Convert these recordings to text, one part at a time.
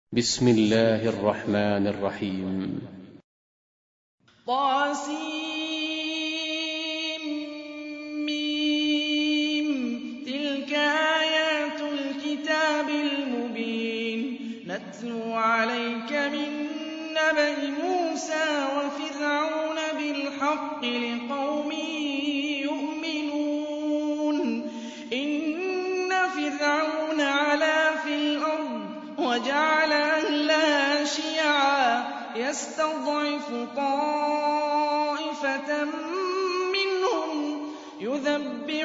بسم الله الرحمن الرحيم. طاسيم تلك آيات الكتاب المبين نتلو عليك من نبأ موسى وفرعون بالحق لقوم يؤمنون إن فرعون علا في الأرض وجعل أهلها شيعا يستضعف طائفة منهم يذبح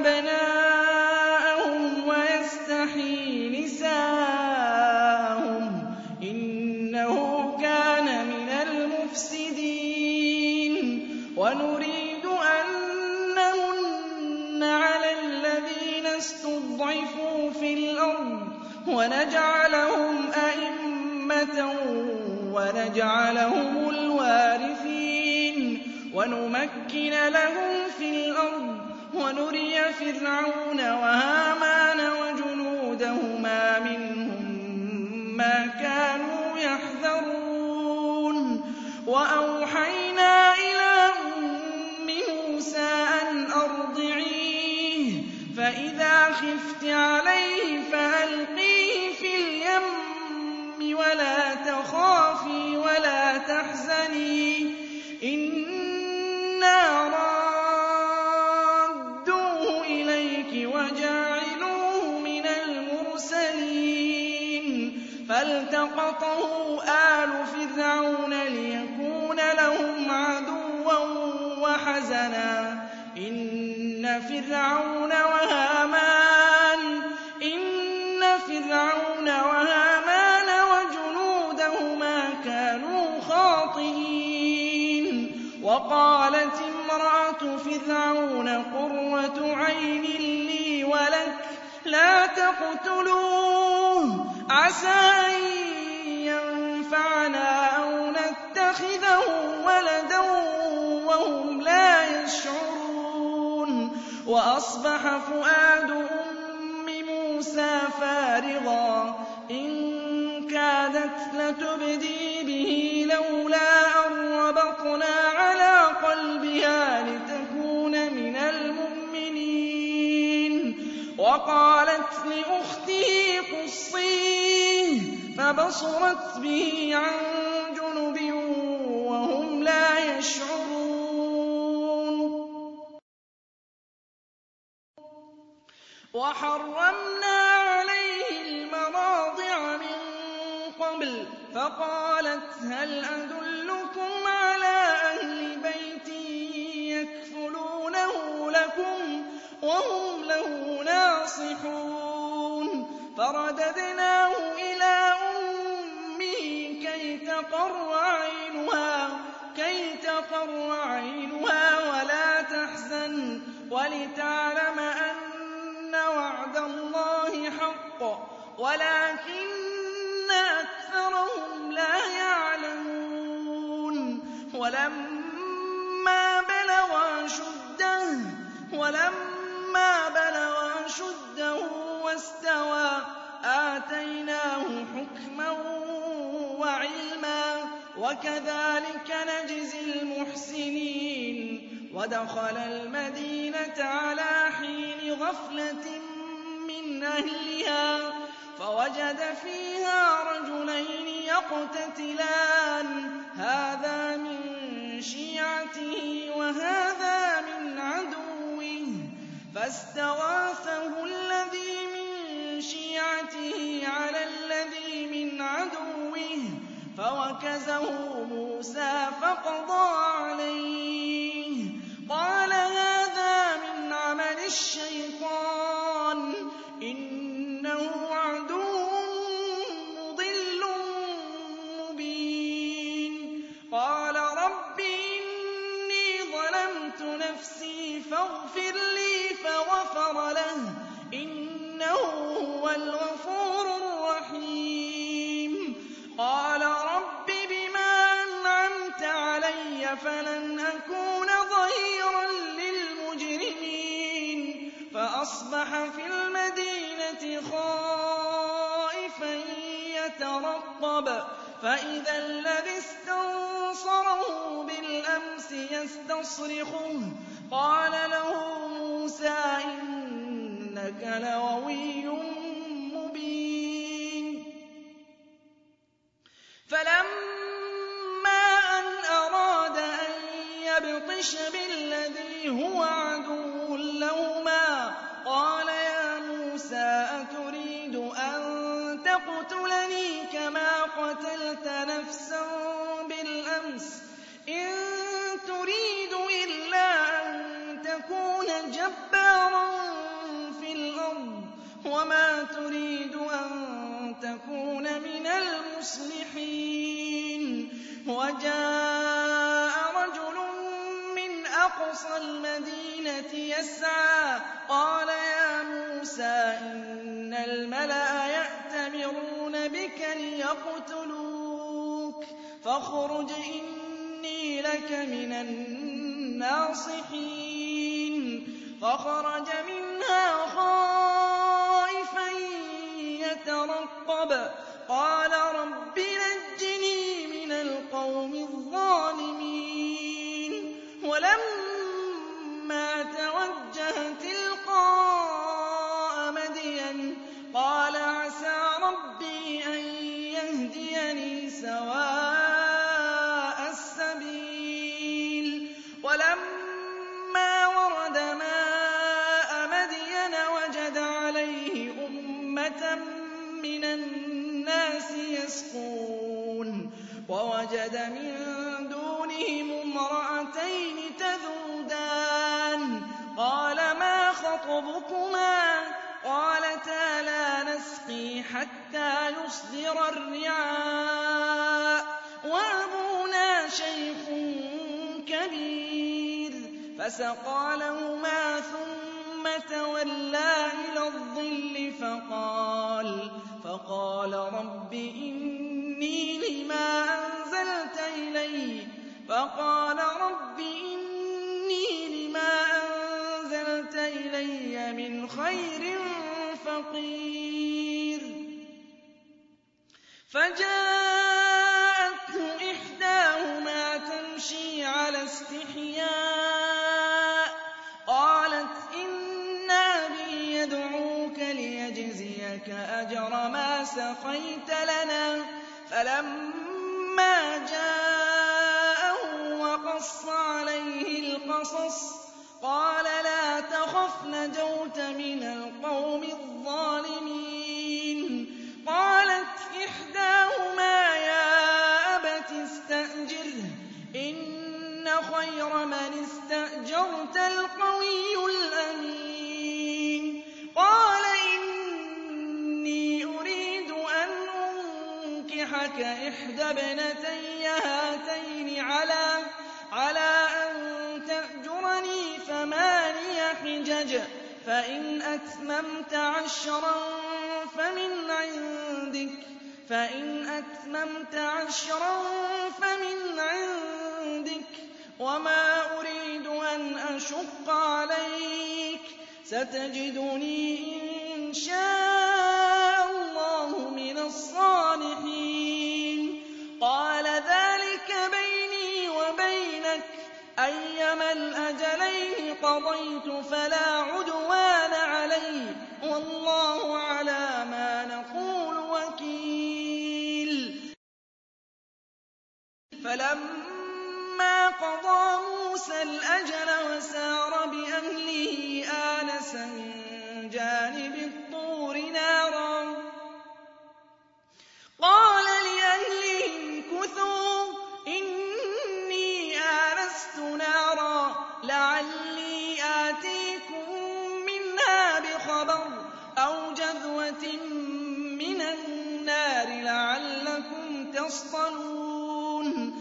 أبناءهم ويستحيي نساءهم إنه كان من المفسدين ونريد أن نمن على الذين استضعفوا في الأرض ونجعلهم أئمة ونجعلهم الوارثين ونمكن لهم في الأرض ونري فرعون وهامان وجنودهما منهم ما كانوا يحذرون وأوحينا إلى أم موسى أن أرضعيه فإذا خفت عليه فألقيه في اليم ولا تخافي ولا تحزني إنا رادوه إليك وجاعلوه من المرسلين فالتقطه آل فرعون ليكون لهم عدوا وحزنا إن فرعون وهامان وجنودهما كانوا خاطئين وقالت امرأة فرعون قرة عين لي ولك لا تقتلوه عسى أن ينفعنا أو نتخذه ولدا وهم لا يشعرون وأصبح فؤاد أم موسى فارغا إن كادت لتبدي به لولا أن ربطنا على قلبها لتكون من المؤمنين وقالت لأخته قصيه فبصرت به عن جنب وهم لا يشعرون وحرمنا عليه المراضع من قبل فقالت هل أدلكم على أهل بيت يكفلونه لكم وهم له ناصحون فرددناه إلى أمه كي تقر عينها ولا تحزن ولتعلم أن وعد الله حق ولكن أكثرهم لا يعلمون ولما بلغ أشده واستوى آتيناه حكما وعلما وكذلك نجزي المحسنين ودخل المدينة على حين غفلة من أهلها فوجد فيها رجلين يقتتلان هذا من شيعته وهذا من عدوه فاستغاثه الذي من شيعته على الذي من عدوه فوكزه موسى فقضى عليه قال هذا من عمل الشيطان إنه عدو مضل مبين قال رب إني ظلمت نفسي فاغفر لي فغفر له إنه هو الغفور الرحيم قال رب بما أنعمت علي فلن أكون ظهيرا للمجرمين فأصبح في المدينة خائفا يترقب فإذا الذي استنصره بالأمس يستصرخه قال له موسى إنك لغوي مبين فلما أن أراد أن يبطش بالذي هو عدو لهما قال يا موسى أتريد أن تقتلني كما قتلت نفسا بالأمس إن تريد إلا أن تكون جبارا في الأرض وما تريد أن تكون من المصلحين وجاء رجل من أقصى المدينة يسعى قال يا موسى إن الملأ يأتمرون بك ليقتلوك فاخرج إني لك من الناصحين فخرج منها خائفا يترقب قال رب نجني من القوم الظالمين ولما توجه تلقاء مدين قال عسى ربي أن يهديني سواء السبيل ولما ورد ماء مدين وجد عليه أمة من الناس يسقون ووجد من دونهم امرأتين تذودان قال ما خطبكما قالتا لا نسقي حتى يصدر الرعاء وأبونا شيخ كبير فسقى لهما ثم تولى إلى الظل فقال رب إني لما أنزلت إلي من خير فقير فجاءته إحداهما تمشي على استحياء قالت إن أبي يدعوك ليجزيك أجر ما سقيت لنا فلما جاءه وقص عليه القصص قال لا تخف نجوت من القوم الظالمين قالت إحداهما يا أبت استأجره إن خير من استأجرت القوي الأمين قال إني أريد أن أنكحك إحدى ابنتي هاتين على أن تأجرني 8 حجج فإن أتممت 10 فمن عندك وما أريد أن أشق عليك ستجدني إن شاء الله من الصالحين قال ذلك بيني وبينك أيما الأجلين قضيت فلا عدوان علي والله على ما نقول وكيل فلما قضى موسى الأجل وسار بأهله آنس من جانب الطور نارا قال لأهلهم كثوا إني آنست نارا لعلي آتيكم منها بخبر أو جذوة من النار لعلكم تصطلون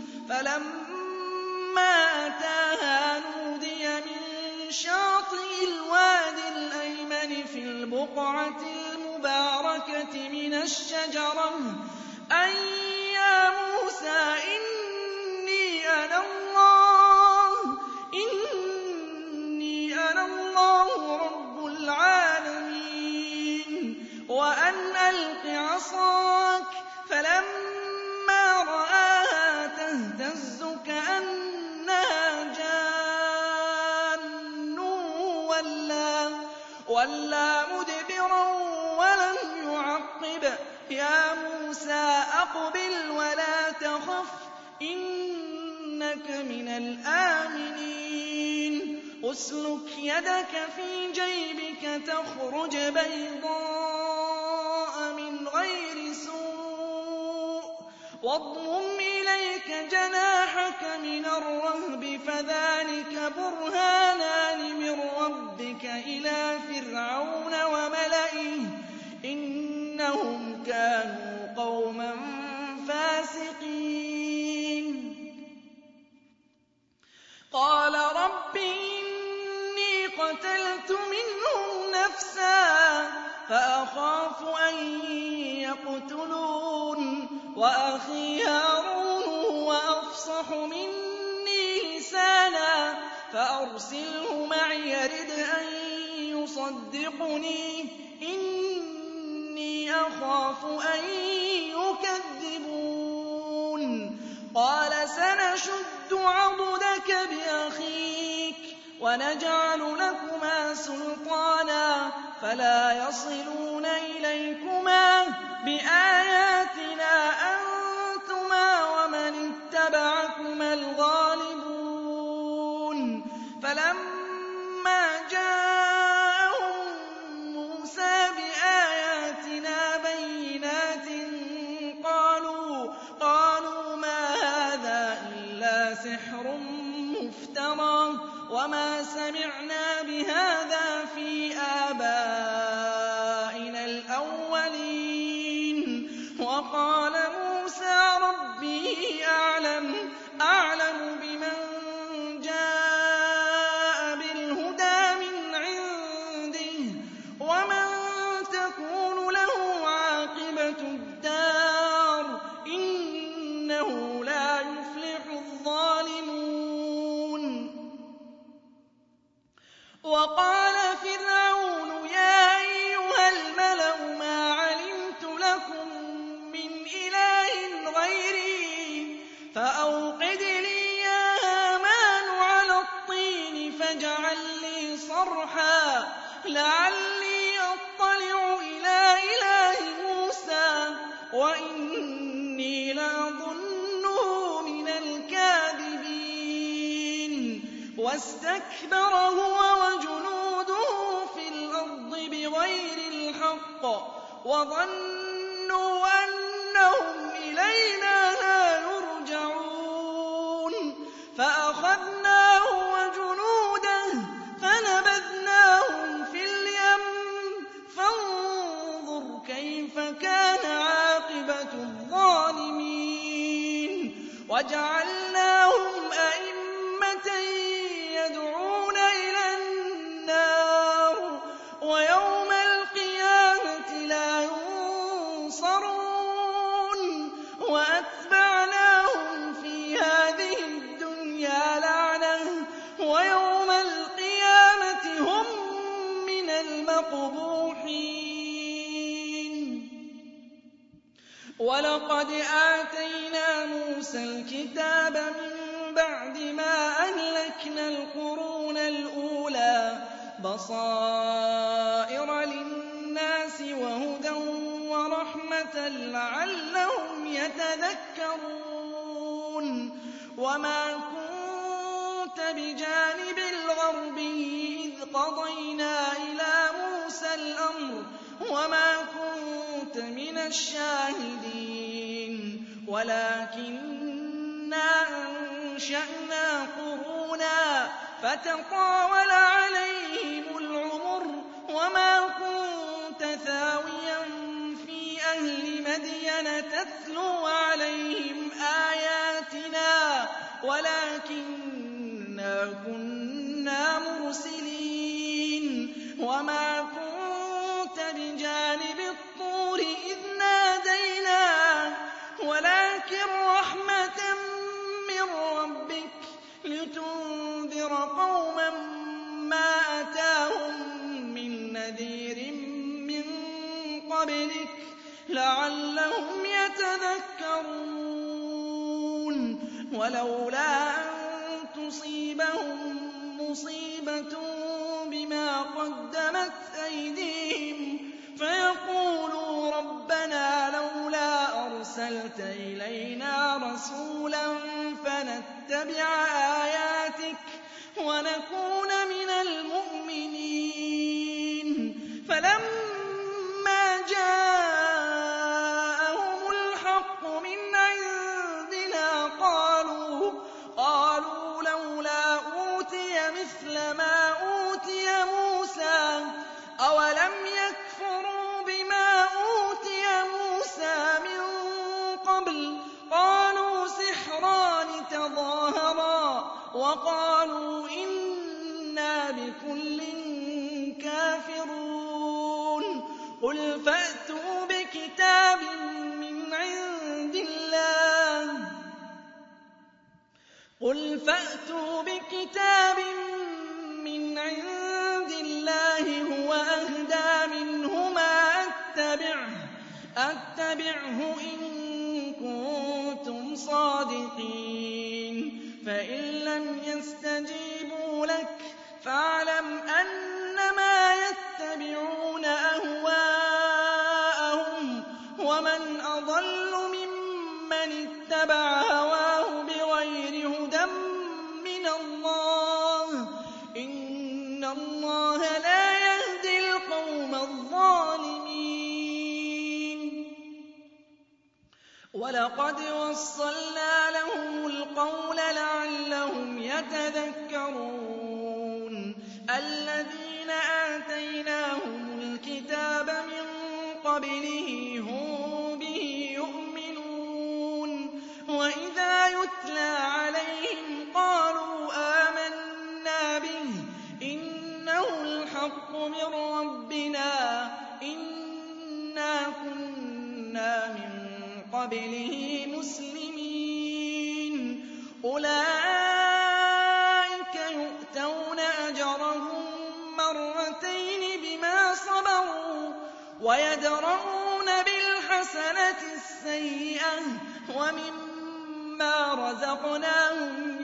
فلما أتاها نودي من شاطئ الوادي الأيمن في البقعة المباركة من الشجرة أن يا موسى إني أنا الله رب العالمين وأن ألق عصاك وَلَّىٰ مُدْبِرًا وَلَمْ يُعَقِّبْ. يَا مُوسَىٰ أَقْبِلْ وَلَا تَخَفْ إِنَّكَ مِنَ الْآمِنِينَ أُسْلُكْ يَدَكَ فِي جَيْبِكَ تَخْرُجْ بَيْضَاءَ مِنْ غَيْرِ سُوءٍ وَاضْمُمْ إِلَيْكَ جَنَاحَكَ مِنَ الرَّهْبِ فَذَٰلِكَ بُرْهَانَانِ مِن رَّبِّكَ إِلَىٰ فِرْعَوْنَ وَمَلَئِهِ إِنَّهُمْ كَانُوا قَوْمًا فَاسِقِينَ قَالَ رَبِّ إِنِّي قَتَلْتُ مِنْهُمْ نَفْسًا فَأَخَافُ أَن يَقْتُلُونِ وَأَخِي هَارُونُ هُوَ أَفْصَحُ مِنِّي لِسَانًا فَأَرْسِلْهُ مَعِيَ رِدْ أَن يُصَدِّقُنِي إِنِّي أَخَافُ أَن يُكَذِّبُونِ قَالَ سَنَشُدُّ عَضُدَكَ بِأَخِيكَ وَنَجْعَلُ لَكُمَا سُلْطَانًا فَلَا يَصِلُونَ إِلَيْكُمَا بِآيَاتِنَا أَنتُمَا وَمَنِ اتَّبَعَكُمَا الْغَالِبُونَ فَلَمَّا جَاءَهُم مُّوسَىٰ بِآيَاتِنَا بَيِّنَاتٍ قَالُوا مَا هَٰذَا إِلَّا سِحْرٌ مُّفْتَرًى وَمَا سَمِعْنَا بِهَٰذَا فِي آبَائِنَا الْأَوَّلِينَ وَقَالَ مُوسَىٰ رَبِّي أَعْلَمُ بِمَن جَاءَ بِالْهُدَىٰ مِنْ عِندِهِ وَمَن تَكُونُ لَهُ عَاقِبَةُ الدَّارِ ۖ إِنَّهُ لَا يُفْلِحُ الظَّالِمُونَ وَقَالَ فِرْعَوْنُ يَا أَيُّهَا الْمَلَأُ مَا عَلِمْتُ لَكُم مِّنْ إِلَٰهٍ غَيْرِي فَأَوْقِدْ لِي يَا هَامَانُ عَلَى الطِّينِ فَاجْعَل لِّي صَرْحًا لَّعَلِّي أَطَّلِعُ إِلَىٰ إِلَٰهِ مُوسَىٰ وَإِنِّي لَأَظُنُّهُ مِنَ الْكَاذِبِينَ وَاسْتَكْبَرَ هُوَ وَجُنُودُهُ فِي الْأَرْضِ بِغَيْرِ الْحَقِّ وَظَنُّوا أَنَّهُمْ إِلَيْنَا لَا يُرْجَعُونَ فَأَخَذْنَاهُ وَجُنُودَهُ فَنَبَذْنَاهُمْ فِي الْيَمِّ فَانظُرْ كَيْفَ كَانَ عَاقِبَةُ الظَّالِمِينَ وَجَعَلْنَاهُمْ أَئِمَّةً يَدْعُونَ إِلَى النَّارِ وَيَوْمَ الْقِيَامَةِ لَا يُنصَرُونَ وَأَتْبَعْنَاهُمْ فِي هَٰذِهِ الدُّنْيَا لَعْنَةً وَيَوْمَ الْقِيَامَةِ هُم مِّنَ الْمَقْبُوحِينَ وَلَقَدْ آتَيْنَا مُوسَى الْكِتَابَ مِن بَعْدِ مَا أَهْلَكْنَا الْقُرُونَ الْأُولَىٰ بَصَائِرَ لِلنَّاسِ وَهُدًى وَرَحْمَةً لَّعَلَّهُمْ يَتَذَكَّرُونَ وَمَا كُنتَ بِجَانِبِ الْغَرْبِيِّ إِذْ قَضَيْنَا إِلَىٰ مُوسَى الْأَمْرَ وَمَا كُنتَ مِنَ الشَّاهِدِينَ وَلَٰكِنَّا أَنشَأْنَا قُرُونًا فَتَطَاوَلَ عَلَيْهِمُ الْعُمُرُ وَمَا كُنتَ ثَاوِيًا فِي أَهْلِ مَدْيَنَ تَتْلُو عَلَيْهِمْ آيَاتِنَا وَلَٰكِنَّا كُنَّا مُرْسِلِينَ وَمَا كُنتَ بِجَانِبِ الطُّورِ إِذْ نَادَيْنَا وَلَٰكِن رَّحْمَةً مِّن رَّبِّكَ لِتُنذِرَ قَوْمًا مَّا أَتَاهُم مِّن نَّذِيرٍ مِّن قَبْلِكَ لَعَلَّهُمْ يَتَذَكَّرُونَ وَلَوْلَا أَن تُصِيبَهُم مُّصِيبَةٌ بما قدمت أيديهم فيقولوا ربنا لولا أرسلت إلينا رسولا فنتبع آياتك ونكون من المؤمنين فلما جاءهم الحق من عندنا قالوا لولا أوتي مثل ما أوتي موسى أولم يكفروا بما أوتي موسى من قبل قالوا سحران تظاهرا وقالوا إنا بكل كافرون قل فأتوا بكتاب من عند الله هو أهدى منهما أتبعه إن كنتم صادقين فإن لم يستجيبوا لك فاعلم أنما يتبعون أهواءهم ومن أضل ممن اتبع هواه بغير هدى من الله إن الله لا يهدي القوم الظالمين ولقد وصلنا لهم القول لعلهم يتذكرون الذين آتيناهم الكتاب من قبله هم به يؤمنون وإذا يتلى عليهم قالوا آمنا به إنه الحق من ربنا إنا كنا من قبله مسلمين أولئك يؤتون أجرهم مرتين بما صبروا ويدرؤون بالحسنة السيئة ومما رزقناهم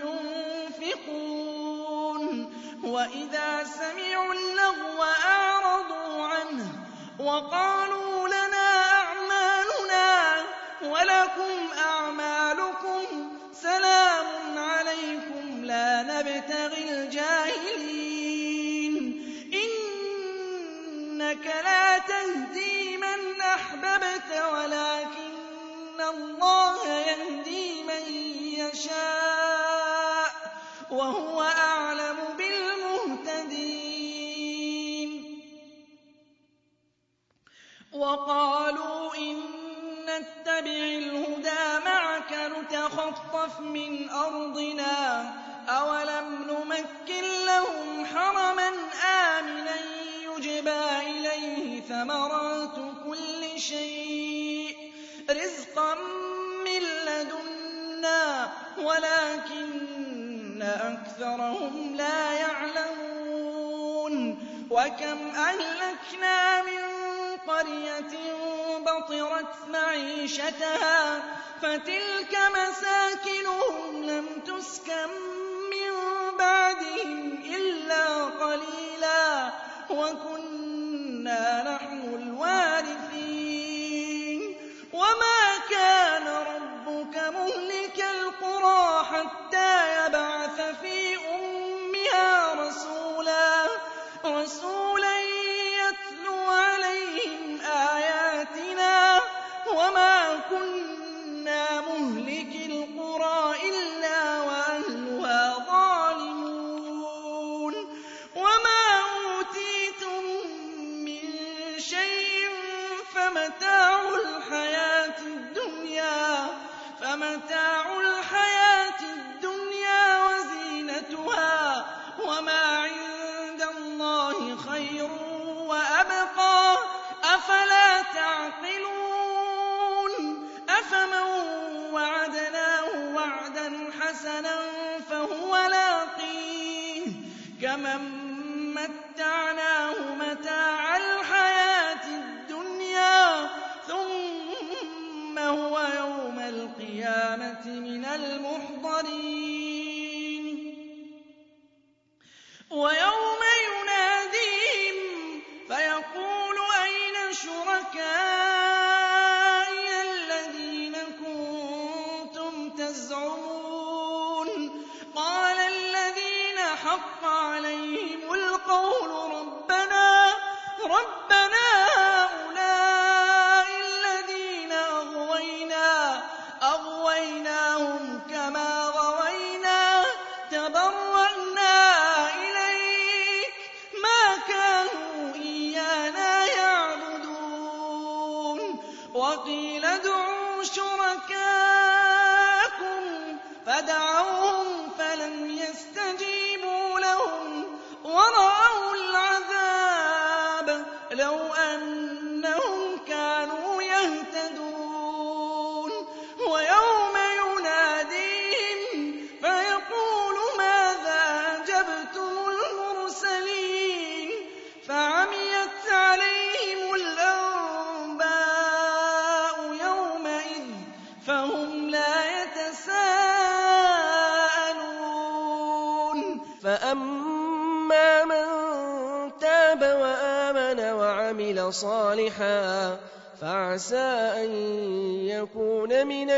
ينفقون وإذا سمعوا اللغو أعرضوا عنه وقالوا لنا أعمالنا ولكم أعمالكم سلام عليكم لا نبتغي الجاهلين إنك لا تهدي من أحببت ولكن الله يهدي من يشاء وهو أعلم بالمهتدين وقالوا إن نتبع الهدى معك نتخطف من أرضنا أولم نمكن لهم حرما آمنا يجبى إليه ثمرات كل شيء رزقا من لدنا ولكن أكثرهم لا يعلمون وكم أهلكنا من قرية بطرت معيشتها فتلك مساكنهم لم تسكن من بعدهم إلا قليلا وكنا نحن الوارثين وما كان ربك مهلك القرى حتى يبعث في أمها رسولا يتلو عليهم آياتنا وما كنا مهلك القرى إلا وأهلها ظالمون وما أوتيتم من شيء فمتاع الحياة الدنيا وزينتها وما عند الله خير وأبقى أفلا تعقلون أفمن وعدناه وعدا حسنا فهو لاقيه كمن متعناه متاع الحياة الدنيا ثم هو يوم القيامة من المحضرين ويوم ينادي فأما من تاب وآمن وعمل صالحا فعسى أن يكون من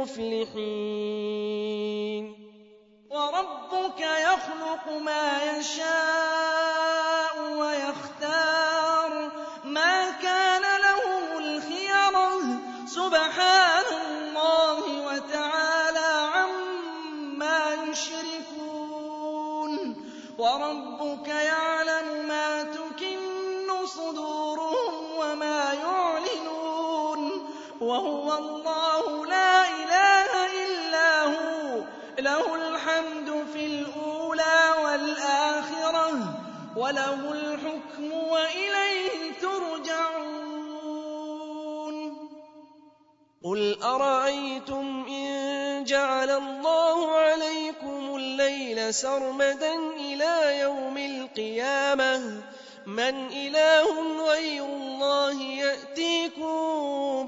المفلحين. وربك يخلق ما يشاء ويختار ما كان لهم الخيرة سبحان الله وتعالى عما يشركون. وربك يعلم ما تكن صدورهم وما يعلنون وهو الله لا إله إلا هو له الحمد في الأولى والآخرة وله الحكم وإليه ترجعون. قل أرأيتم إن جعل الله عليكم الليل سرمدا إلى يوم القيامة من إله غير الله يأتيكم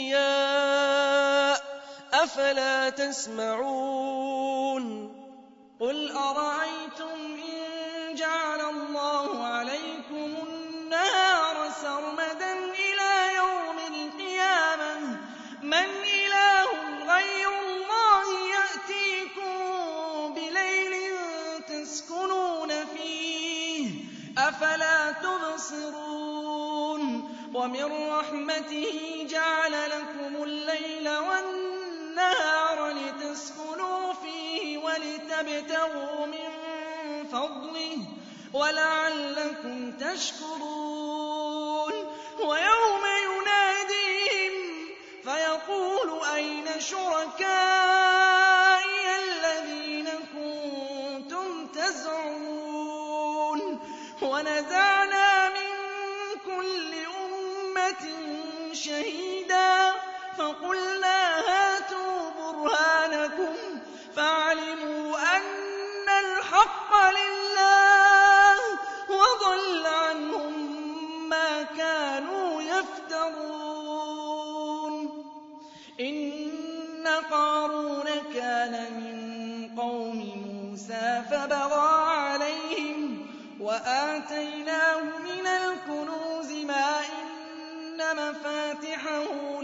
بضياء أفلا تسمعون. قل أرأيتم إن جعل الله عليكم النهار سرمدا إلى يوم القيامة من إله غير الله يأتيكم بليل تسكنون فيه أفلا تبصرون. ومن رحمته جعل لكم الليل والنهار لتسكنوا فيه ولتبتغوا من فضله ولعلكم تشكرون. ويوم يناديهم فيقول أين شركائي الذين كنتم تزعمون. ونزعنا من كل أمة شهيدا فقلنا هاتوا برهانكم فعلموا أن الحق لله وضل عنهم ما كانوا يفترون. إن قارون كان من قوم موسى فبغى عليهم وآتيناه من الكنوز ما إن مفاتحه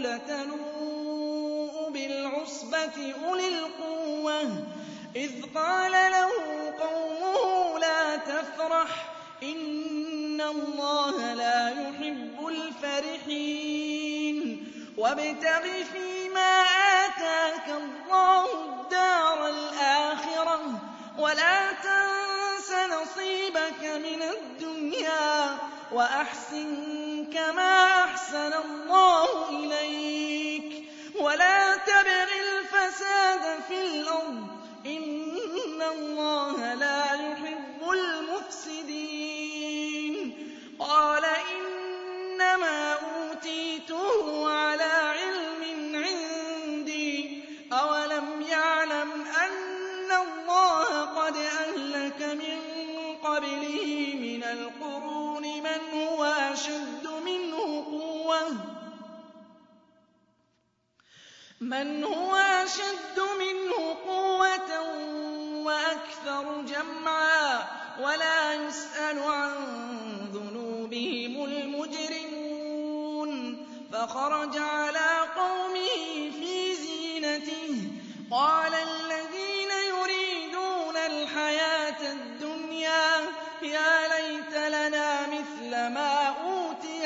لتنوء بالعصبة أولي القوة إذ قال له قومه لا تفرح إن الله لا يحب الفرحين. وابتغ فيما آتاك الله الدار الآخرة ولا تنس نصيبك من الدنيا وأحسن كما أحسن الله إليك ولا تبغ الفساد في الأرض إن الله لا يحب المفسدين. قال إنما أوتيته على علم عندي أولم يعلم أن الله قد أهلك من قبله من القرون من هو أشد منه قوة وأكثر جمعا ولا يسأل عن ذنوبهم المجرمون. فخرج على قومه في زينته قال الذين يريدون الحياة الدنيا يا ليت لنا مثل ما أوتي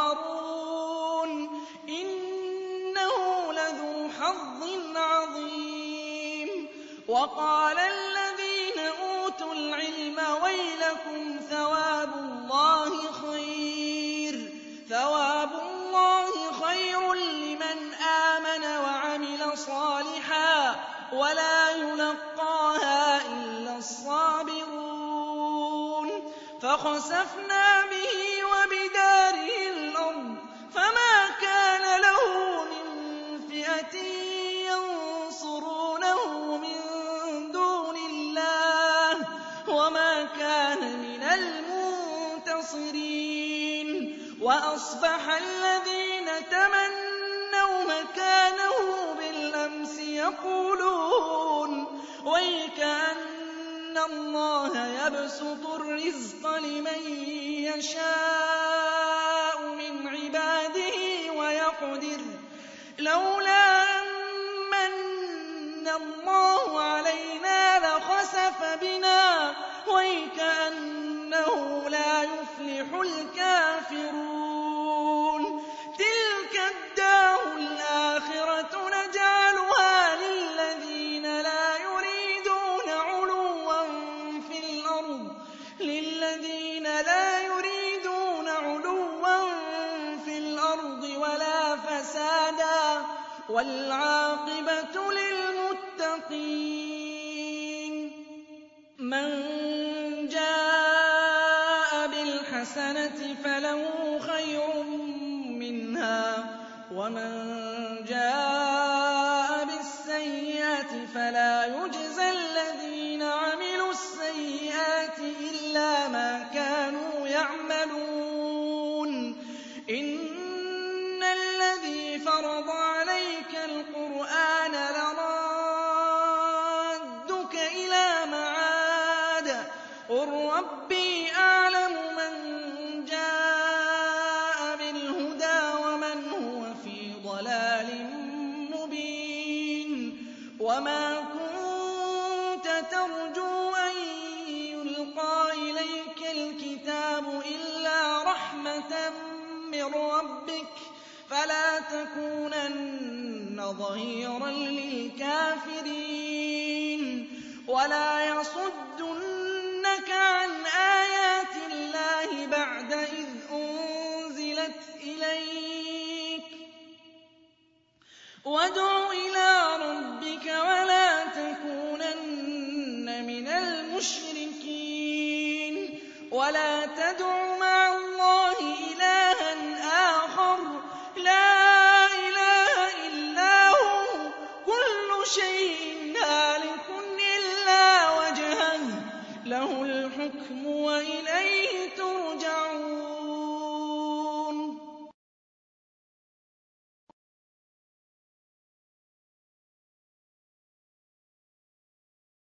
قارون إنه لذو حظ عظيم. وقال الذين أوتوا العلم ويلكم ثواب الله خير لمن آمن وعمل صالحا ولا يلقاها إلا الصابرون. فخسفنا به وبداره الأرض فما كان له من فئة ينصرونه من دون الله وما كان من المنتصرين. وأصبح الذين تمنوا مكانه بالأمس يقولون ويكأن اللَّهَ يَبْسُطُ الرِّزْقَ لِمَن يَشَاءُ مِنْ عِبَادِهِ وَيَقْدِرُ ۖ لَوْلَا أَن مَّنَّ اللَّهُ عَلَيْنَا لَخَسَفَ بِنَا وَيْكَأَنَّهُ لَا يُفْلِحُ الْكَافِرُونَ تِلْكَ الدَّارُ الْآخِرَةُ نَجْعَلُهَا لِلَّذِينَ لَا يُرِيدُونَ عُلُوًّا فِي الْأَرْضِ وَلَا فَسَادًا ۚ وَالْعَاقِبَةُ لِلْمُتَّقِينَ مَن جَاءَ بِالْحَسَنَةِ فَلَهُ خَيْرٌ مِّنْهَا ۖ وَمَن جَاءَ بِالسَّيِّئَةِ فَلَا يُجْزَى الَّذِينَ عَمِلُوا السَّيِّئَاتِ إِلَّا مَا كَانُوا يَعْمَلُونَ إِنَّ الَّذِي فَرَضَ عَلَيْكَ الْقُرْآنَ لَرَادُّكَ إِلَىٰ مَعَادٍ ۚ قُل رَّبِّي أَعْلَمُ مَن جَاءَ بِالْهُدَىٰ وَمَنْ هُوَ فِي ضَلَالٍ مُّبِينٍ وَمَا كُنتَ تَرْجُو أَن يُلْقَىٰ إِلَيْكَ الْكِتَابُ إِلَّا رَحْمَةً مِّن رَّبِّكَ فَلَا تَكُونَنَّ ظَهِيرًا لِّلْكَافِرِينَ وَلَا يَصُدُّنَّكَ عَنْ آيَاتِ اللَّهِ بَعْدَ إِذْ أُنزِلَتْ إِلَيْكَ ۖ وَادْعُ إِلَىٰ رَبِّكَ وَلَا تَكُونَنَّ مِنَ الْمُشْرِكِينَ وَلَا تَدْعُ مَعَ اللَّهِ إِلَٰهًا آخَرَ ۖ لَا إِلَٰهَ إِلَّا هُوَ ۚ كُلُّ شَيْءٍ هَالِكٌ إِلَّا وَجْهَهُ ۚ لَهُ الْحُكْمُ وَإِلَيْهِ تُرْجَعُونَ